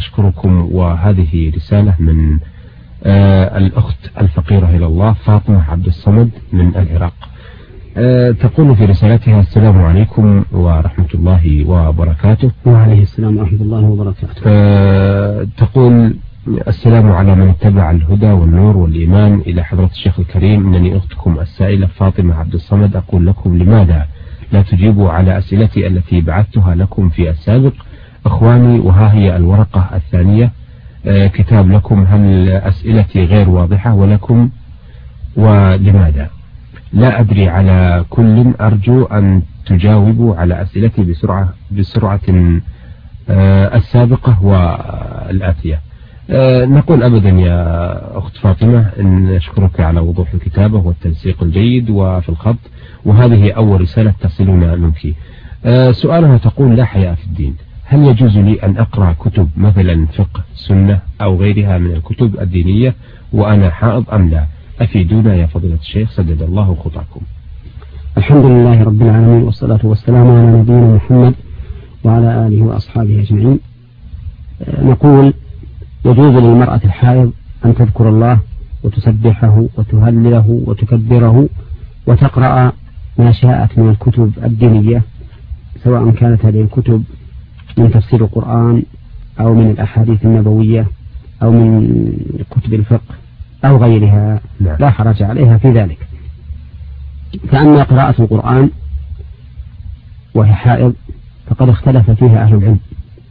أشكركم. وهذه رسالة من الأخت الفقيرة إلى الله فاطمة عبد الصمد من العراق. تقول في رسالتها: السلام عليكم ورحمة الله وبركاته. وعليه السلام ورحمة الله وبركاته. تقول: السلام على من اتبع الهدى والنور والإيمان إلى حضرة الشيخ الكريم، إنني أختكم السائلة فاطمة عبد الصمد أقول لكم: لماذا لا تجيبوا على أسئلتي التي بعثتها لكم في السابق؟ أخواني، وها هي الورقة الثانية كتاب لكم. هل أسئلتي غير واضحة ولكم ولماذا؟ لا أدري. على كل أرجو أن تجاوبوا على أسئلتي بسرعة السابقة والآتية. نقول أبدا يا أخت فاطمة أن نشكرك على وضوح الكتابة والتنسيق الجيد وفي الخط، وهذه أول رسالة تصلنا منك. سؤالها تقول: لا حياء في الدين، هل يجوز لي أن أقرأ كتب مثلا فقه سنة أو غيرها من الكتب الدينية وأنا حائض أم لا؟ أفيدونا يا فضيلة الشيخ، سدد الله خطاكم. الحمد لله رب العالمين، والصلاة والسلام على نبينا محمد وعلى آله وأصحابه أجمعين. نقول: يجوز للمرأة الحائض أن تذكر الله وتسبحه وتهلله وتكبره وتقرأ ما شاءت من الكتب الدينية، سواء كانت هذه الكتب من تفسير القرآن أو من الأحاديث النبوية أو من كتب الفقه أو غيرها، لا حرج عليها في ذلك. فأما قراءة القرآن وهي حائض فقد اختلف فيها أهل العلم،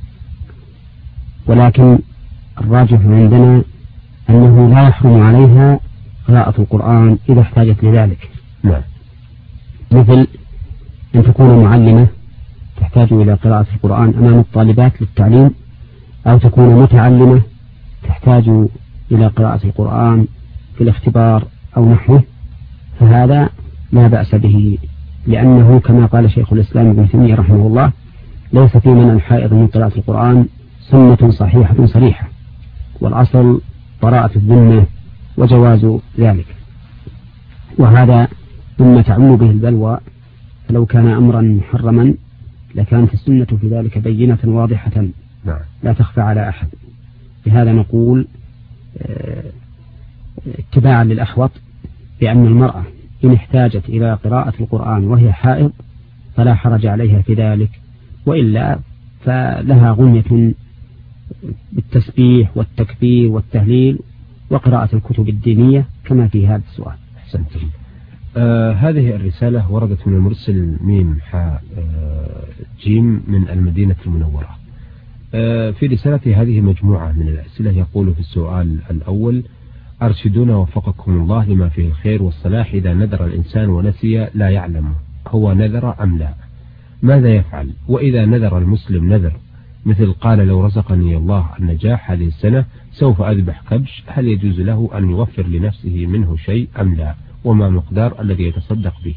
ولكن الراجح عندنا أنه لا يحرم عليها قراءة القرآن إذا احتاجت لذلك. مثل أن تكون معلمة تحتاج إلى قراءة القرآن أمام الطالبات للتعليم، أو تكون متعلمة تحتاج إلى قراءة القرآن في الاختبار أو نحوه، فهذا لا بأس به، لأنه كما قال شيخ الإسلام ابن تيمية رحمه الله: ليس في منع الحائض من قراءة القرآن سنة صحيحة صريحة، والأصل براءة الذمة وجواز ذلك، وهذا ثم تعم به البلوى. فلو كان أمرا محرما لكانت السنة في ذلك بينة واضحة لا تخفى على أحد. بهذا نقول اتباعا للأحوط بأن المرأة إن احتاجت إلى قراءة القرآن وهي حائض فلا حرج عليها في ذلك، وإلا فلها غنية بالتسبيح والتكبير والتهليل وقراءة الكتب الدينية كما في هذا السؤال. أحسنتم. هذه الرسالة وردت من المرسل ميم حاء جيم من المدينة المنورة. في رسالة هذه مجموعة من الأسئلة. يقول في السؤال الأول: أرشدونا وفقكم الله لما فيه الخير والصلاح، إذا نذر الإنسان ونسي لا يعلم هو نذر أم لا، ماذا يفعل؟ وإذا نذر المسلم نذر مثل قال: لو رزقني الله النجاح هذه السنة سوف أذبح كبش، هل يجوز له أن يوفر لنفسه منه شيء أم لا؟ وما مقدار الذي يتصدق به؟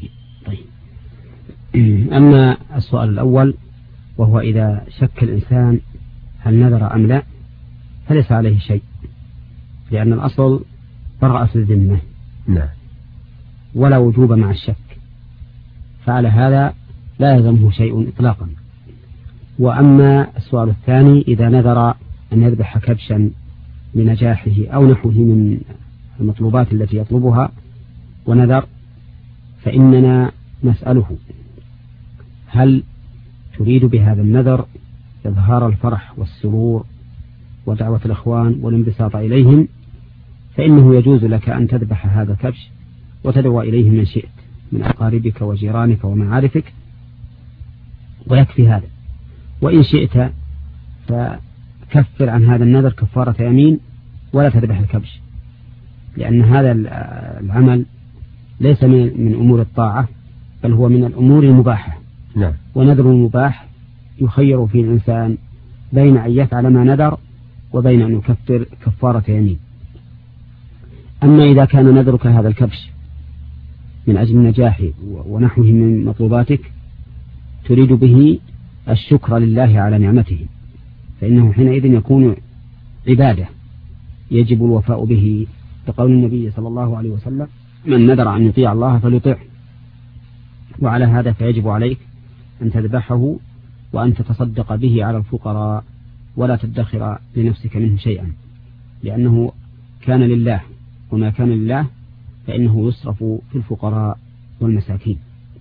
أما السؤال الأول وهو إذا شك الإنسان هل نذر أم لا، فليس عليه شيء، لأن الأصل براءة الذمة ولا وجوب مع الشك، فعلى هذا لا يلزمه شيء إطلاقا. وأما السؤال الثاني: إذا نذر أن يذبح كبشا لنجاحه أو نحوه من المطلوبات التي يطلبها ونذر، فإننا نسأله: هل تريد بهذا النذر إظهار الفرح والسرور ودعوة الإخوان والانبساط إليهم؟ فإنه يجوز لك أن تذبح هذا الكبش وتدعو إليه من شئت من أقاربك وجيرانك ومعارفك، ويكفي هذا. وإن شئت فكفر عن هذا النذر كفارة يمين ولا تذبح الكبش، لأن هذا العمل ليس من أمور الطاعة، بل هو من الأمور المباحة. ونذر المباح يخير فيه الإنسان بين أن يفعل ما نذر وبين أن يكفر كفارة يمين. أما إذا كان نذرك هذا الكبش من أجل النجاح ونحوه من مطلوباتك تريد به الشكر لله على نعمته، فإنه حينئذ يكون عبادة يجب الوفاء به، بقول النبي صلى الله عليه وسلم: من نذر أن يطيع الله فليطيعه. وعلى هذا فيجب عليك أن تذبحه وأن تتصدق به على الفقراء ولا تدخر لنفسك منه شيئا، لأنه كان لله، وما كان لله فإنه يصرف في الفقراء والمساكين.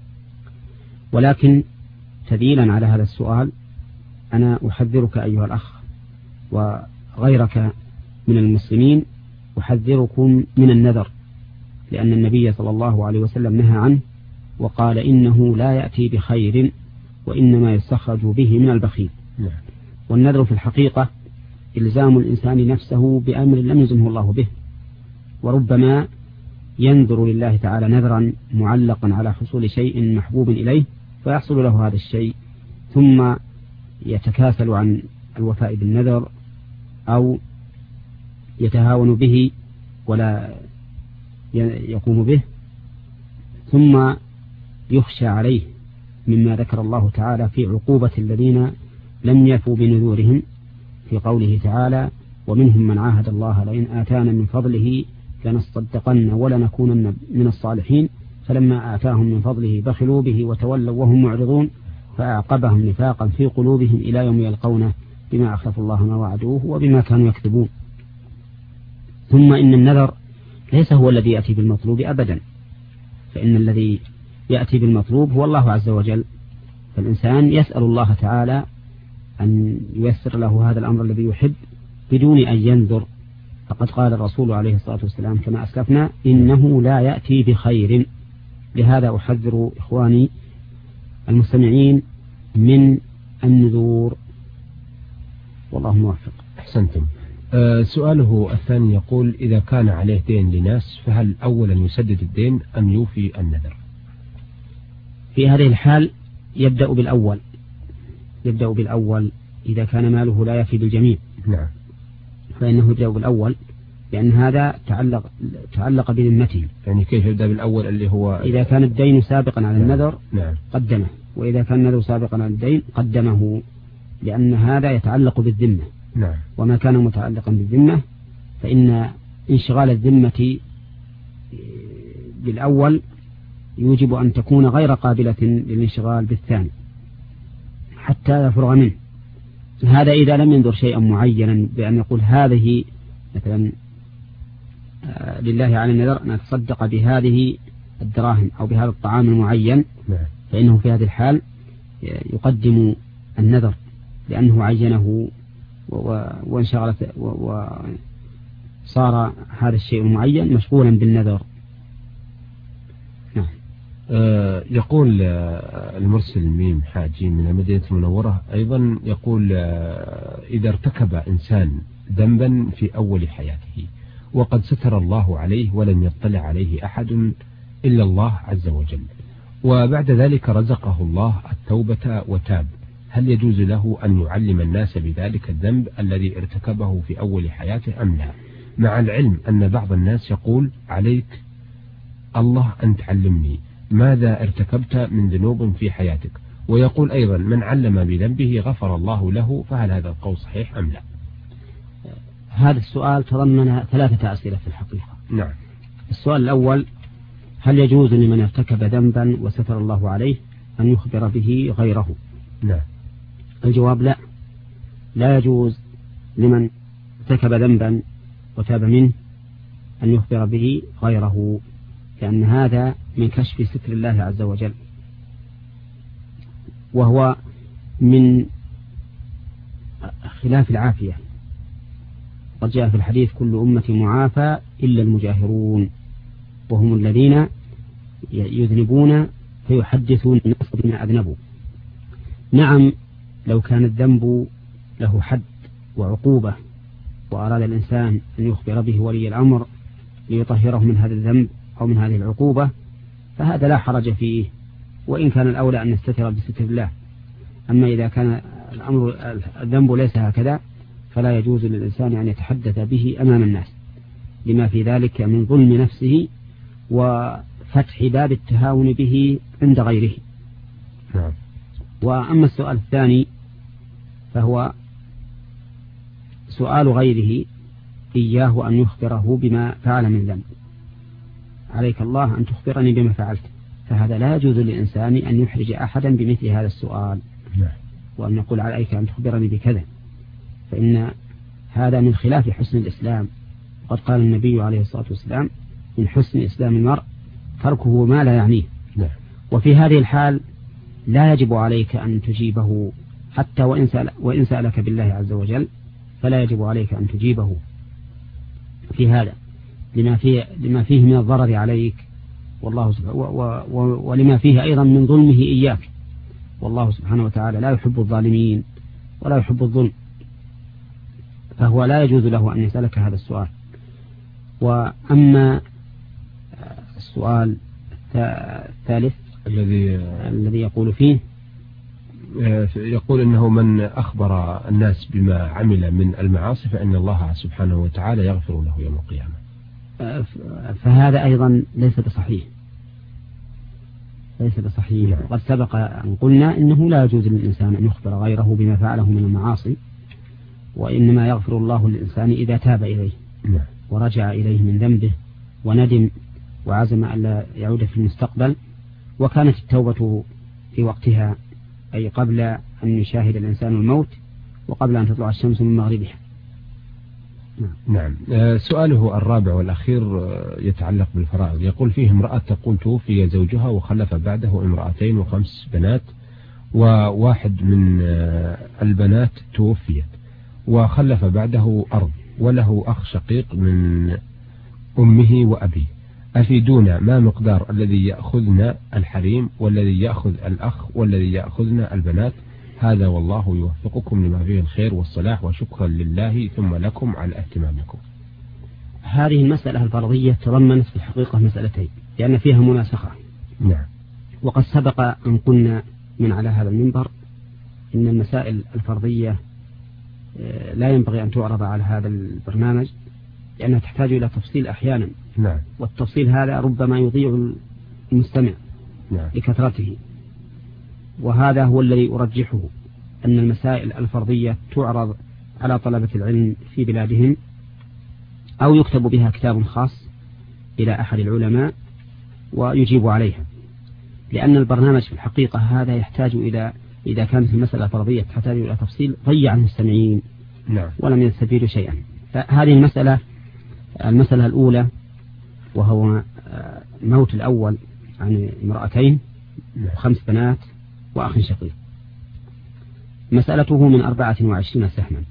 ولكن تدليلا على هذا السؤال أنا أحذرك أيها الأخ وغيرك من المسلمين، أحذركم من النذر، لأن النبي صلى الله عليه وسلم نهى عنه وقال إنه لا يأتي بخير وإنما يستخرج به من البخيل. والنذر في الحقيقة إلزام الإنسان نفسه بأمر لم يلزمه الله به، وربما ينذر لله تعالى نذرا معلقا على حصول شيء محبوب إليه فيحصل له هذا الشيء، ثم يتكاسل عن الوفاء بالنذر أو يتهاون به ولا يقوم به، ثم يخشى عليه مما ذكر الله تعالى في عقوبة الذين لم يفوا بنذورهم في قوله تعالى: ومنهم من عاهد الله لئن آتانا من فضله لنصدقن ولنكونن من الصالحين فلما آتاهم من فضله بخلوا به وتولوا وهم معرضون فأعقبهم نفاقا في قلوبهم إلى يوم يلقونه بما أخلفوا الله ما وعدوه وبما كانوا يكذبون. ثم إن النذر ليس هو الذي يأتي بالمطلوب أبدا، فإن الذي يأتي بالمطلوب هو الله عز وجل، فالإنسان يسأل الله تعالى أن ييسر له هذا الأمر الذي يحب بدون أن ينذر. فقد قال الرسول عليه الصلاة والسلام كما أسلفنا: إنه لا يأتي بخير. لهذا أحذر إخواني المستمعين من النذور، والله موفق. أحسنتم. سؤاله الثاني يقول: إذا كان عليه دين لناس فهل أولا يسدد الدين أم يوفي النذر؟ في هذه الحال يبدأ بالأول إذا كان ماله لا يفي بالجميع. نعم. فإنه يبدأ بالأول، لأن هذا تعلق بذمته. يعني كيف يبدأ بالأول اللي هو إذا كان الدين سابقا على النذر نعم. قدمه، وإذا كان النذر سابقا على الدين قدمه، لأن هذا يتعلق بالذمة. نعم. وما كان متعلقا بالذمة فإن انشغال الذمة بالأول يوجب أن تكون غير قابلة للانشغال بالثاني حتى يفرغ منه. هذا إذا لم ينذر شيئا معينا بأن يقول هذه مثلا لله على النذر أن أتصدق بهذه الدراهم أو بهذا الطعام المعين، فإنه في هذه الحال يقدم النذر لأنه عينه وانشغلت وصار هذا الشيء المعين مشغولا بالنذر. يقول المرسل ميم حاجي من المدينة المنورة أيضا يقول: إذا ارتكب إنسان ذنبا في أول حياته وقد ستر الله عليه ولم يطلع عليه أحد إلا الله عز وجل، وبعد ذلك رزقه الله التوبة وتاب، هل يجوز له أن يعلم الناس بذلك الذنب الذي ارتكبه في أول حياته أم لا؟ مع العلم أن بعض الناس يقول: عليك الله أن تعلمني ماذا ارتكبت من ذنوب في حياتك، ويقول أيضا: من علم بذنبه غفر الله له، فهل هذا القول صحيح أم لا؟ هذا السؤال تضمن 3 أسئلة في الحقيقة. نعم. السؤال الأول: هل يجوز لمن ارتكب ذنبا وستر الله عليه أن يخبر به غيره؟ نعم. الجواب: لا، لا يجوز لمن ارتكب ذنبا وتاب منه أن يخبر به غيره، لأن هذا من كشف ستر الله عز وجل، وهو من خلاف العافية. قد جاء في الحديث: كل أمة معافى إلا المجاهرون، وهم الذين يذنبون فيحدثون الناس بما أذنبوا. نعم، لو كان الذنب له حد وعقوبة وأراد الإنسان أن يخبر به ولي الأمر ليطهره من هذا الذنب أو من هذه العقوبة فهذا لا حرج فيه، وإن كان الأولى أن نستتر بستر الله. أما إذا كان الذنب ليس هكذا فلا يجوز للإنسان أن يتحدث به أمام الناس، لما في ذلك من ظلم نفسه وفتح باب التهاون به عند غيره. نعم. وأما السؤال الثاني فهو سؤال غيره إياه أن يخبره بما فعل من ذنب: عليك الله أن تخبرني بما فعلت. فهذا لا يجوز للإنسان أن يحرج أحدا بمثل هذا السؤال، وأن يقول: عليك أن تخبرني بكذا، فإن هذا من خلاف حسن الإسلام. وقد قال النبي عليه الصلاة والسلام: من حسن إسلام المرء تركه ما لا يعنيه. وفي هذه الحال لا يجب عليك أن تجيبه، حتى وإن سألك بالله عز وجل فلا يجب عليك أن تجيبه في هذا، لما فيه من الضرر عليك والله ولما فيه أيضا من ظلمه إياك، والله سبحانه وتعالى لا يحب الظالمين ولا يحب الظلم، فهو لا يجوز له أن يسألك هذا السؤال. وأما السؤال الثالث الذي يقول فيه، يقول إنه من أخبر الناس بما عمل من المعاصي فإن الله سبحانه وتعالى يغفر له يوم القيامة. فهذا أيضا ليس بصحيح. وقد سبق أن قلنا إنه لا يجوز للإنسان أن يخبر غيره بما فعله من المعاصي، وإنما يغفر الله للإنسان إذا تاب إليه ورجع إليه من ذنبه وندم وعزم ألا يعود في المستقبل، وكانت التوبة في وقتها، أي قبل أن يشاهد الإنسان الموت وقبل أن تطلع الشمس من مغربها. نعم. سؤاله الرابع والأخير يتعلق بالفرائض. يقول فيه: امرأة تقول توفي زوجها وخلف بعده امرأتين و5 بنات، وواحد من البنات توفيت وخلف بعده أرض، وله أخ شقيق من أمه وأبيه، أفيدونا ما مقدار الذي يأخذنا الحريم والذي يأخذ الأخ والذي يأخذنا البنات؟ هذا والله يوفقكم لما فيه الخير والصلاح، وشكرا لله ثم لكم على اهتمامكم. هذه المسألة الفرضية تضمنت في الحقيقة مسألتين، لأن فيها مناسخة. نعم. وقد سبق أن قلنا من على هذا المنبر إن المسائل الفرضية لا ينبغي أن تعرض على هذا البرنامج، لأنها تحتاج إلى تفصيل أحيانا. نعم. والتفصيل هذا ربما يضيع المستمع لكثرته، وهذا هو الذي أرجحه، أن المسائل الفرضية تعرض على طلبة العلم في بلادهم، أو يكتب بها كتاب خاص إلى أحد العلماء ويجيب عليها، لأن البرنامج في الحقيقة هذا يحتاج إذا كانت المسألة فرضية تحتاج إلى تفصيل ضيع المستمعين ولم يستفيدوا شيئا. فهذه المسألة الأولى، وهو موت الأول عن امرأتين و5 بنات وأخ شقيق، مسألته من 24 سهما.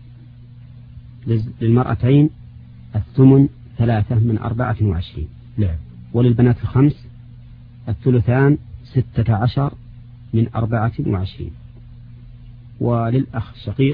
للمرأتين الثمن 3 من 24. نعم. وللبنات ال5 الثلثان 16 من 24. وللأخ الشقيق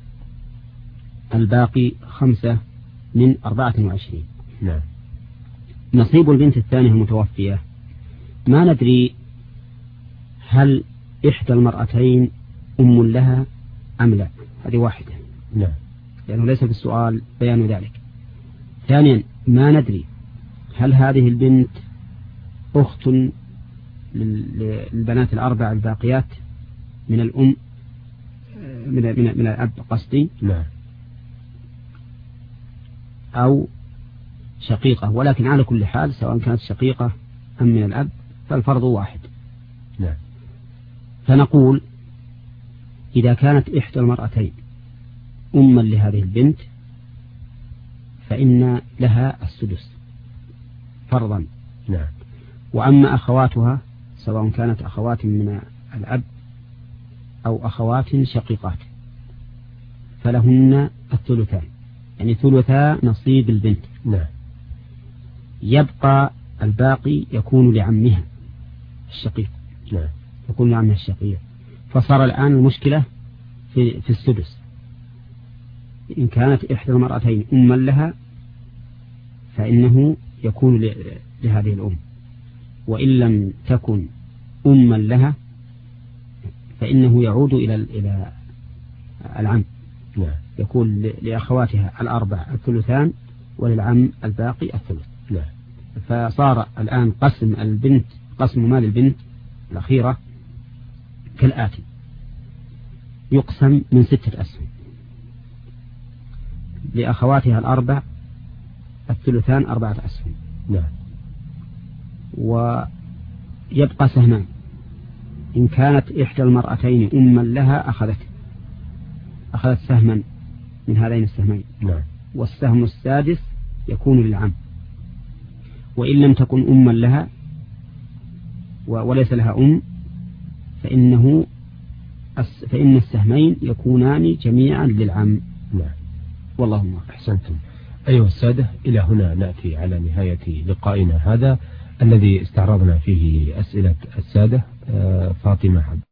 الباقي 5 من 24. نعم. نصيب البنت الثانية المتوفية ما ندري هل إحدى المرأتين أم لها أم لا، هذه واحدة. نعم. لأنه ليس في السؤال بيان ذلك. ثانيا ما ندري هل هذه البنت أخت للبنات الأربع الباقيات من الأم من الأب قصدي. نعم. أو شقيقة، ولكن على كل حال سواء كانت شقيقة أم من الأب فالفرض واحد. نعم. فنقول إذا كانت إحدى المرأتين أما لهذه البنت فإن لها السدس فرضا. نعم. وأما أخواتها سواء كانت أخوات من الأب أو أخوات شقيقات فلهن الثلثان، يعني ثلثا نصيب البنت. نعم. يبقى الباقي يكون لعمها الشقيق. نعم. يكون لعمها الشقيق. فصار الآن المشكلة في السدس. إن كانت إحدى المرأتين أما لها فإنه يكون لهذه الأم، وإن لم تكن أما لها فإنه يعود إلى العم. نعم. يكون لأخواتها الأربع الثلثان وللعم الباقي الثلث. نعم. فصار الآن قسم مال البنت الأخيرة كالآتي: يقسم من 6 أسهم، لأخواتها الأربع الثلثان 4 أسهم. نعم. ويبقى سهمان. إن كانت إحدى المرأتين أما لها أخذت سهما من هذين السهمين. نعم. والسهم السادس يكون للعم، وإن لم تكن أما لها وليس لها فإن السهمين يكونان جميعا للعم. نعم. والله ما أحسنتم. أيها السادة، إلى هنا نأتي على نهاية لقائنا هذا الذي استعرضنا فيه أسئلة السادة. فاطمة